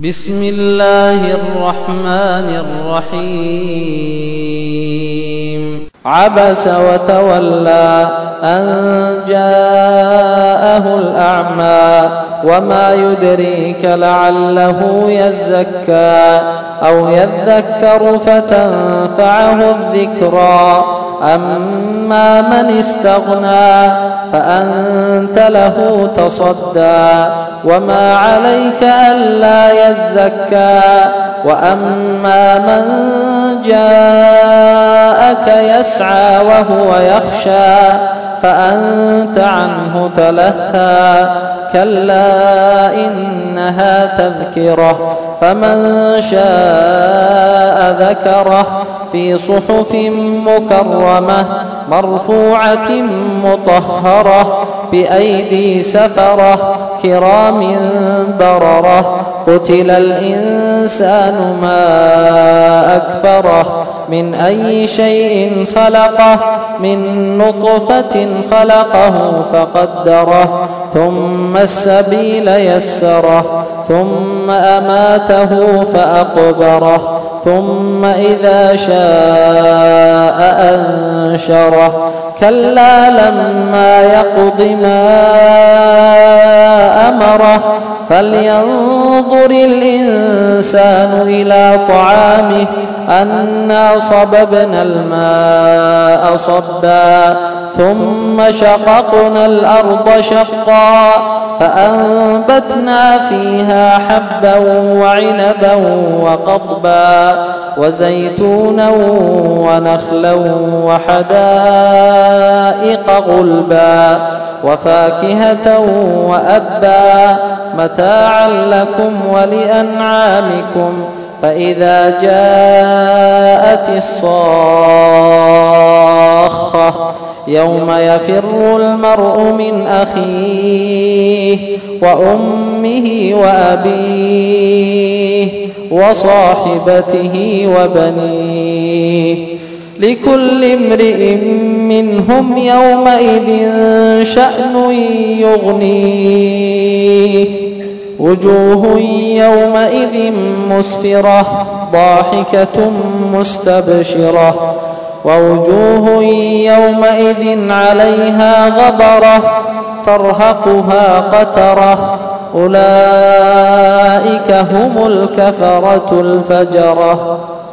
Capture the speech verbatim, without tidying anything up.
بسم الله الرحمن الرحيم عبس وتولى أن جاءه الأعمى وما يدريك لعله يزكى أو يذكر فتنفعه الذكرى أما من استغنى فأنت له تصدى وما عليك ألا يزكى وأما من جاءك يسعى وهو يخشى فأنت عنه تلهى كلا إنها تذكرة فمن شاء ذكره في صحف مكرمة مرفوعة مطهرة بأيدي سفرة كرام بررة قتل الإنسان ما أكفره من أي شيء خلقه من نطفة خلقه فقدره ثم السبيل يسره ثم أماته فأقبره ثم إذا شاء أنشره كلا لما يقض ما أمره فلينظر الإنسان إلى طعامه أنا صببنا الماء صبا ثم شققنا الأرض شقا فأنبتنا فيها حبا وعنبا وقضبا وزيتونا ونخلا وحدائق غلبا وفاكهة وأبا متاعا لكم ولأنعامكم فإذا جاءت الصاخة يوم يفر المرء من أخيه وأمه وأبيه وصاحبته وبنيه لكل امرئ منهم يومئذ شأن يغنيه وجوه يومئذ مسفرة ضاحكة مستبشرة ووجوه يومئذ عليها غبرة ترهقها قترة أولئك هم الكفرة الفجرة.